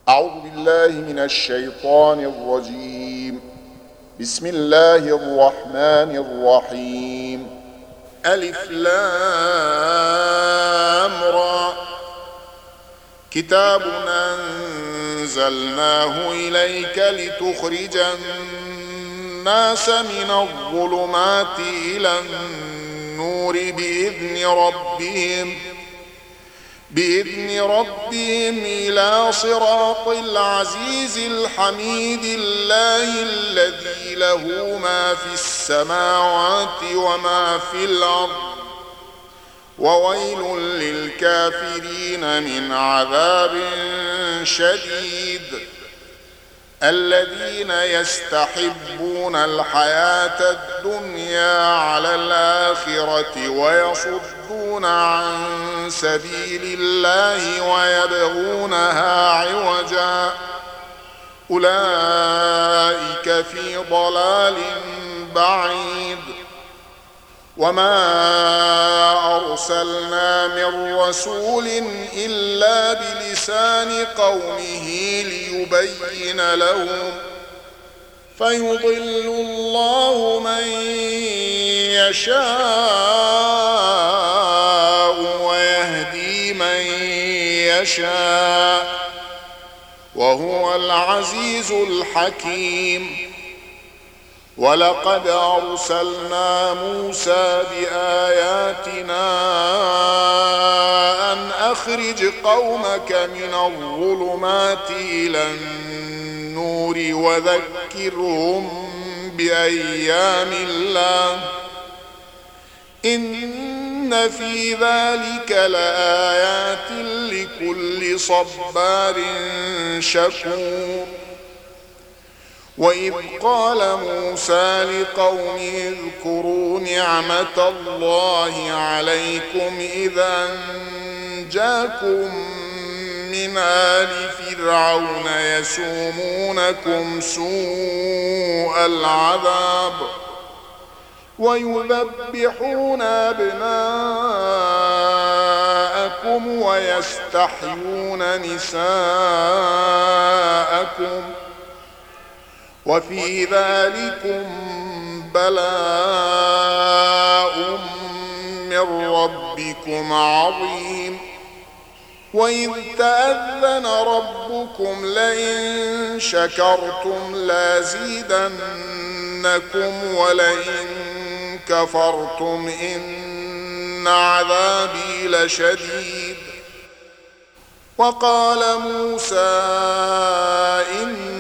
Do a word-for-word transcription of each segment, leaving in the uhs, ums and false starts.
أعوذ بالله من الشيطان الرجيم. بسم الله الرحمن الرحيم. ألف لام را. كتاب أنزلناه إليك لتخرج الناس من الظلمات إلى النور بإذن ربهم بإذن ربهم إلى صراط العزيز الحميد الله الذي له ما في السماوات وما في الأرض وويل للكافرين من عذاب شديد. الذين يستحبون الحياة الدنيا على الآخرة ويصدون عن سبيل الله ويبغونها عوجا أولئك في ضلال بعيد. وما أرسلنا من رسول إلا بلسان قومه ليبين لهم فيضل الله من يشاء ويهدي من يشاء وهو العزيز الحكيم. ولقد أرسلنا موسى بآياتنا أن أخرج قومك من الظلمات إلى النور وذكرهم بأيام الله إن في ذلك لآيات لكل صبار شكور. وإذ قال موسى لقومه اذكروا نعمة الله عليكم إذا أنجاكم من آل فرعون يسومونكم سوء العذاب ويذبحون أبناءكم ويستحيون نساءكم وفي ذلكم بلاء من ربكم عظيم. وإذ تأذن ربكم لئن شكرتم لازيدنكم ولئن كفرتم إن عذابي لشديد. وقال موسى إن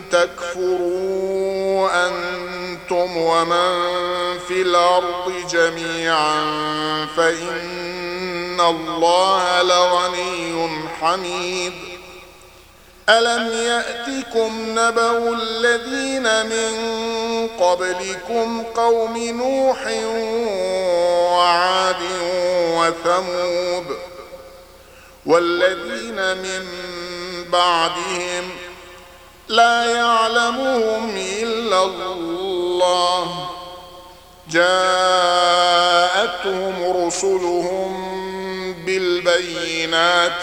تكفروا أنتم ومن في الأرض جميعا فإن الله لغني حميد. ألم يأتكم نبأ الذين من قبلكم قوم نوح وعاد وثمود والذين من بعدهم لا يعلمهم إلا الله جاءتهم رسلهم بالبينات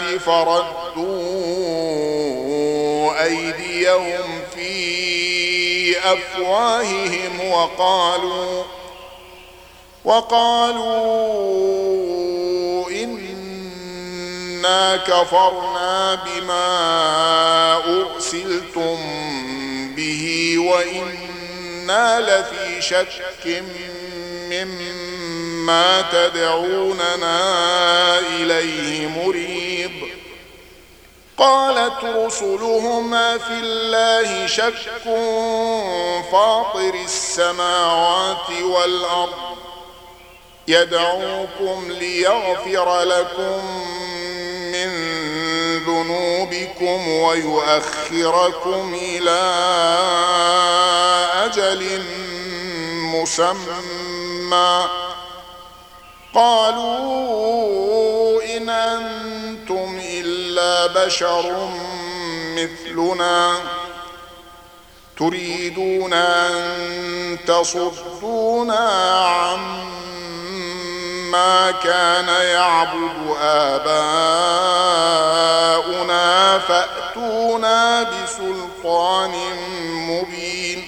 فردوا أيديهم في أفواههم وقالوا وقالوا إنا كفرنا بما أرسلتم به وإنا لفي شك مما تدعوننا إليه مريب. قالت رسلهم في الله شك فاطر السماوات والأرض يدعوكم ليغفر لكم من ذنوبكم ويؤخركم إلى أجل مسمى قالوا إن أنتم إلا بشر مثلنا تريدون أن تصدونا عما كان يعبد آباؤنا فأتونا بسلطان مبين.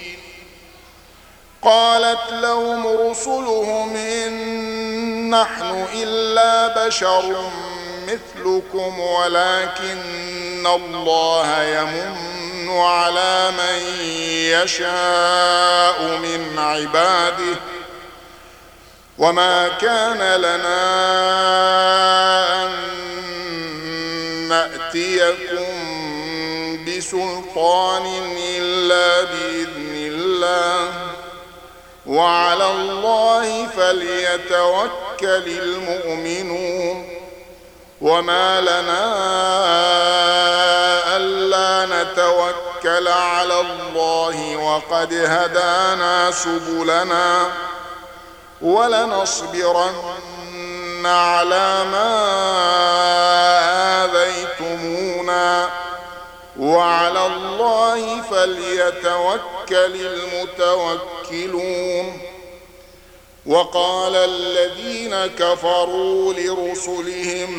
قالت لهم رسلهم إن نحن إلا بشر مثلكم ولكن الله يمن على من يشاء من عباده وما كان لنا أن نأتيكم بسلطان إلا بإذن الله وعلى الله فليتوكل المؤمنون. وما لنا ألا نتوكل على الله وقد هدانا سبلنا ولنصبرن على ما آذيتمونا وعلى الله فليتوكل المتوكلون. وقال الذين كفروا لرسلهم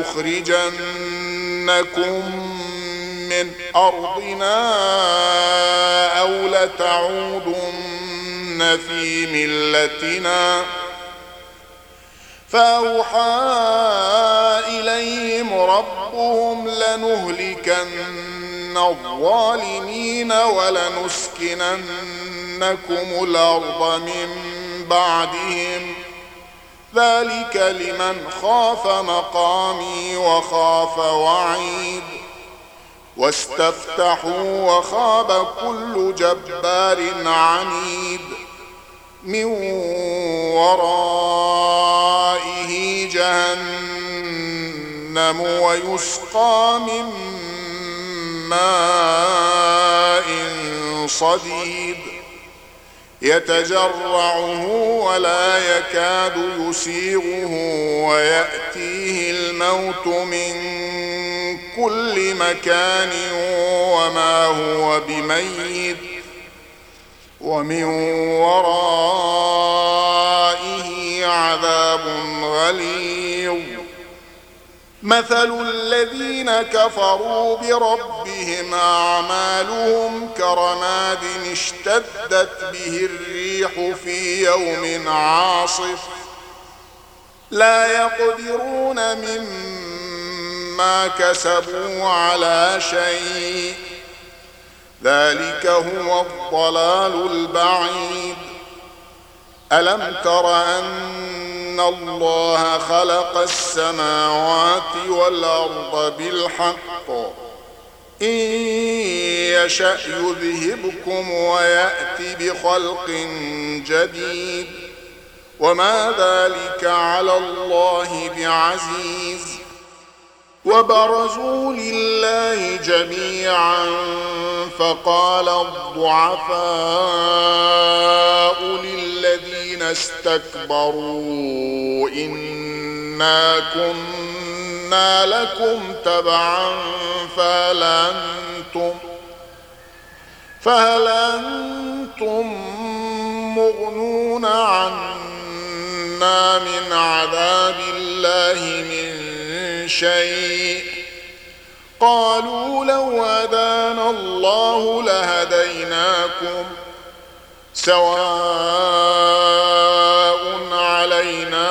لنخرجنكم من أرضنا أو لتعودن في ملتنا فأوحى إليهم ربهم لنهلكن الظالمين ولنسكننكم الأرض من بعدهم ذلك لمن خاف مقامي وخاف وعيد. واستفتحوا وخاب كل جبار عنيد من ورائه جهنم ويسقى من ماء صديد يتجرعه ولا يكاد يسيغه ويأتيه الموت من كل مكان وما هو بميت ومن ورائه عذاب غليظ. مثل الذين كفروا بربهم أعمالهم كرماد اشتدت به الريح في يوم عاصف لا يقدرون مما كسبوا على شيء ذلك هو الضلال البعيد. ألم تر أن الله خلق السماوات والأرض بالحق إن يشأ يذهبكم ويأتي بخلق جديد وما ذلك على الله بعزيز. وبرزوا لله جميعا فقال الضعفاء للذين استكبروا إنا كنا لكم تبعا فهل أنتم, فهل أنتم مغنون عنا من عذاب الله من شيء قالوا لو هدانا الله لهديناكم سواء علينا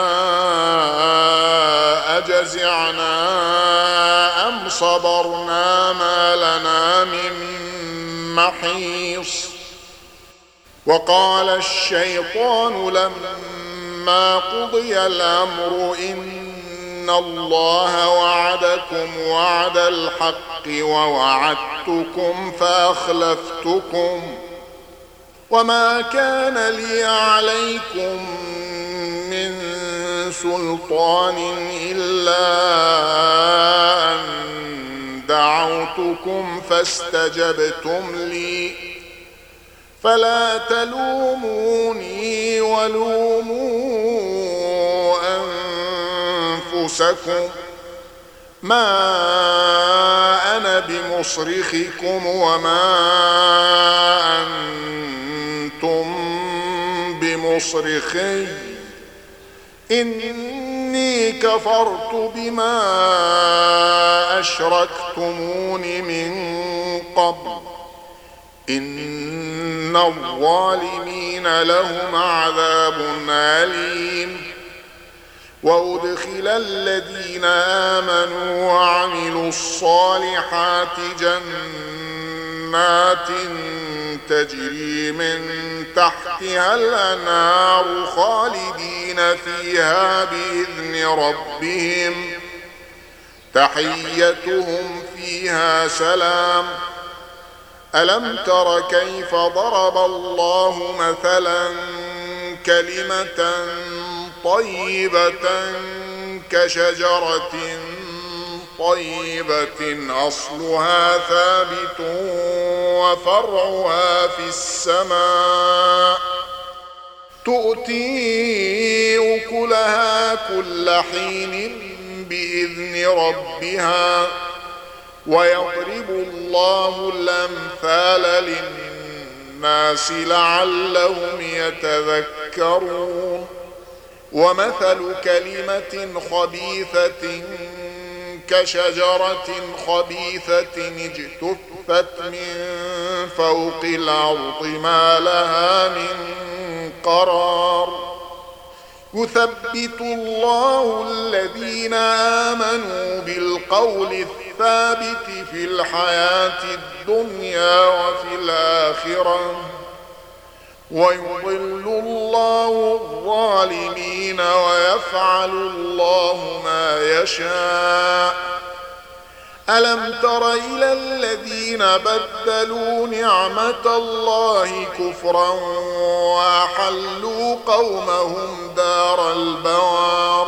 أجزعنا أم صبرنا ما لنا من محيص. وقال الشيطان لما قضي الأمر إن إن الله وعدكم وعد الحق ووعدتكم فأخلفتكم وما كان لي عليكم من سلطان إلا أن دعوتكم فاستجبتم لي فلا تلوموني ولوموا أنفسكم ما أنا بمصرخكم وما أنتم بمصرخي إني إني كفرت بما أشركتمون من قبل إن الظالمين لهم عذاب أليم. وأدخل الذين آمنوا وعملوا الصالحات جنات تجري من تحتها الأنهار خالدين فيها بإذن ربهم تحيتهم فيها سلام. ألم تر كيف ضرب الله مثلا كلمة طيبة كشجرة طيبة أصلها ثابت وفرعها في السماء تؤتي أكلها كل حين بإذن ربها ويضرب الله الأمثال للناس لعلهم يتذكرون. ومثل كلمة خبيثة كشجرة خبيثة اجتثت من فوق الأرض ما لها من قرار. يثبت الله الذين آمنوا بالقول الثابت في الحياة الدنيا وفي الآخرة ويضل الله الظالمين ويفعل الله ما يشاء. ألم تر إلى الذين بدلوا نعمة الله كفرا وأحلوا قومهم دار البوار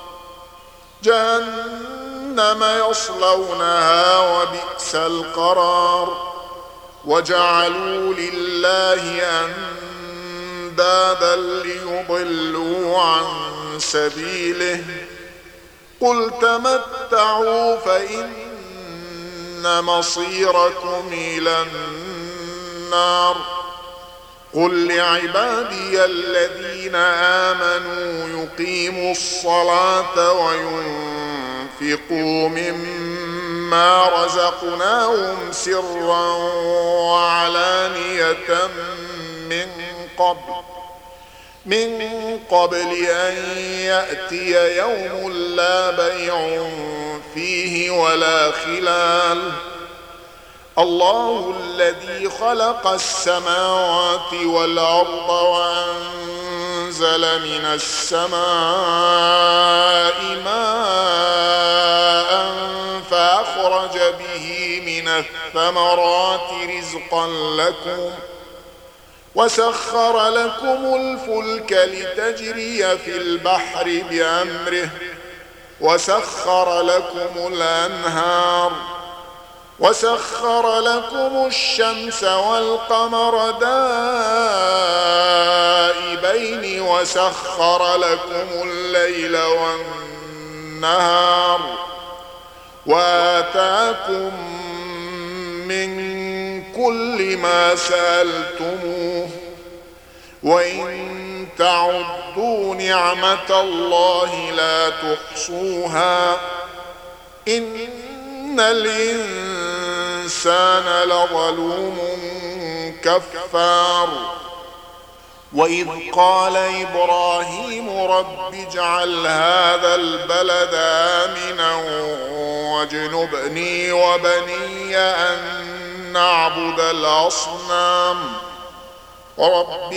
جهنم يصلونها وبئس القرار. وجعلوا لله أندادا ليضلوا عن سبيله قل تمتعوا فإن مصيركم إلى النار. قل لعبادي الذين آمنوا يقيموا الصلاة وينفقوا مما رزقناهم سرا وعلانية من قبل من قبل أن يأتي يوم لا بيع فيه ولا خلال. الله الذي خلق السماوات والأرض وأنزل من السماء ماء فأخرج به من الثمرات رزقا لكم وسخر لكم الفلك لتجري في البحر بأمره وسخر لكم الأنهار وسخر لكم الشمس والقمر دائبين وسخر لكم الليل والنهار وآتاكم من كل ما سألتموه وإن تعدوا نعمة الله لا تحصوها إن الإنسان لظلوم كفار. وإذ قال إبراهيم رب اجعل هذا البلد آمنا واجنبني وبني أن نعبد الأصنام رب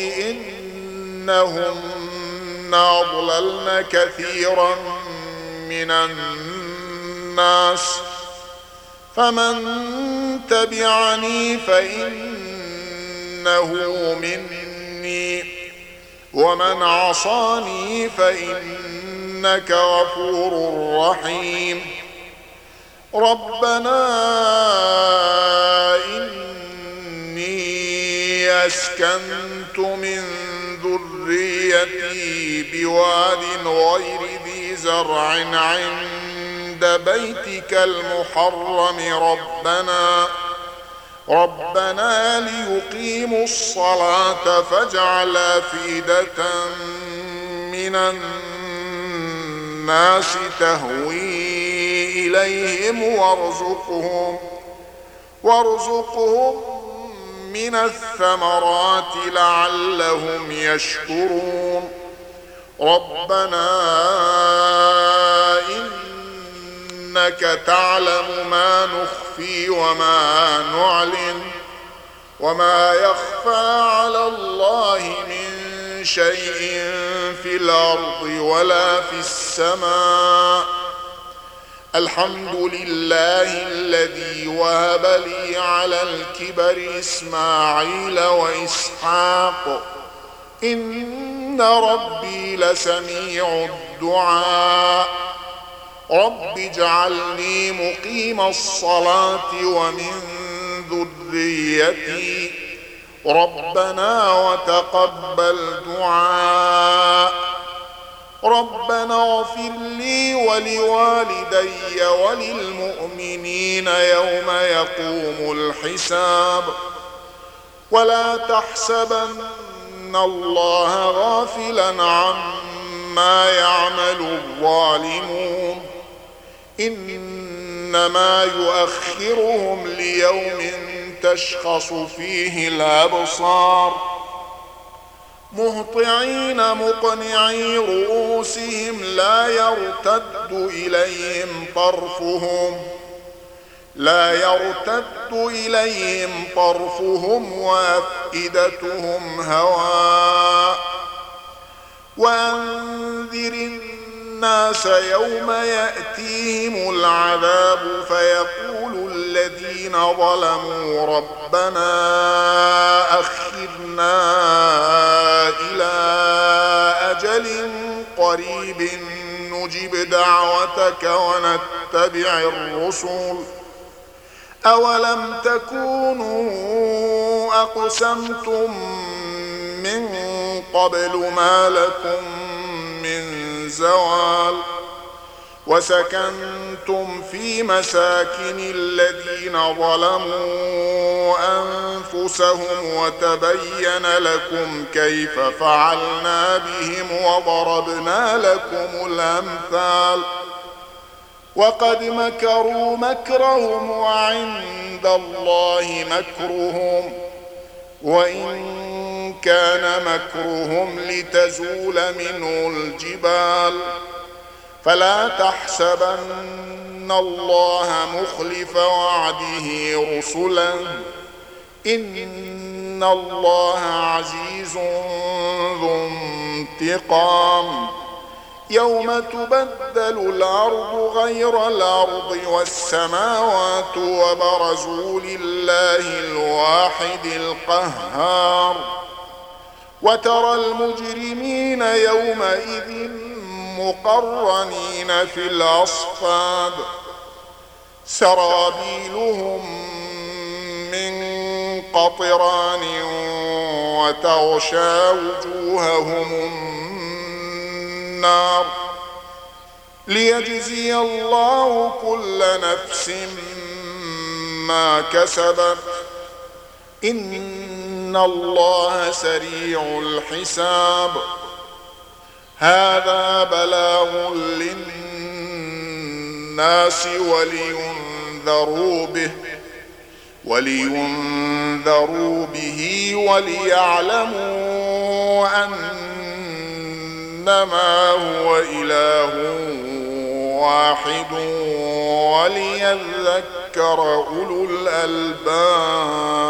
إنهن أضللن كثيرا من الناس فمن تبعني فإنه مني ومن عصاني فإنك غفور رحيم. ربنا إني أسكنت من ذريتي بواد غير ذي زرع عند بيتك المحرم ربنا ربنا ليقيموا الصلاة فاجعل أفئدة من الناس تهوي إليهم وارزقهم وارزقهم من الثمرات لعلهم يشكرون ربنا إنك تعلم ما نخفي وما نعلن وما يخفى على الله من شيء في الأرض ولا في السماء الحمد لله الذي وهب لي على الكبر إسماعيل وإسحاق إن ربي لسميع الدعاء رب اجعلني مقيم الصلاة ومن ذريتي ربنا وتقبل دعاء ربنا اغفر لي ولوالدي وللمؤمنين يوم يقوم الحساب ولا تحسبن الله غافلا عما يعمل الظالمون إنما يؤخرهم ليوم تشخص فيه الأبصار مهطعين مقنعي رؤوسهم لا يرتد إليهم طرفهم لا يرتد إليهم طرفهم وأفئدتهم هواء وأنذر الناس يوم يأتيهم العذاب فيقول الذين ظلموا ربنا أخرنا إلى أجل قريب نجب دعوتك ونتبع الرسل أولم تكونوا أقسمتم من قبل ما لكم من زوال وسكنتم في مساكن الذين ظلموا أنفسهم وتبين لكم كيف فعلنا بهم وضربنا لكم الأمثال وقد مكروا مكرهم وعند الله مكرهم وإن كان مكرهم لتزول منه الجبال فلا تحسبن الله مخلف وعده رسلا إن الله عزيز ذو انتقام يوم تبدل الأرض غير الأرض والسماوات وبرزوا لله الواحد القهار وترى المجرمين يومئذ مقرنين في الأصفاد سرابيلهم من قطران وتغشى وجوههم النار ليجزي الله كل نفس ما كسبت إن الله سريع الحساب هذا بلاغ للناس ولينذروا به ولينذروا به وليعلموا أنما هو إله واحد وليذكر أولو الألباب.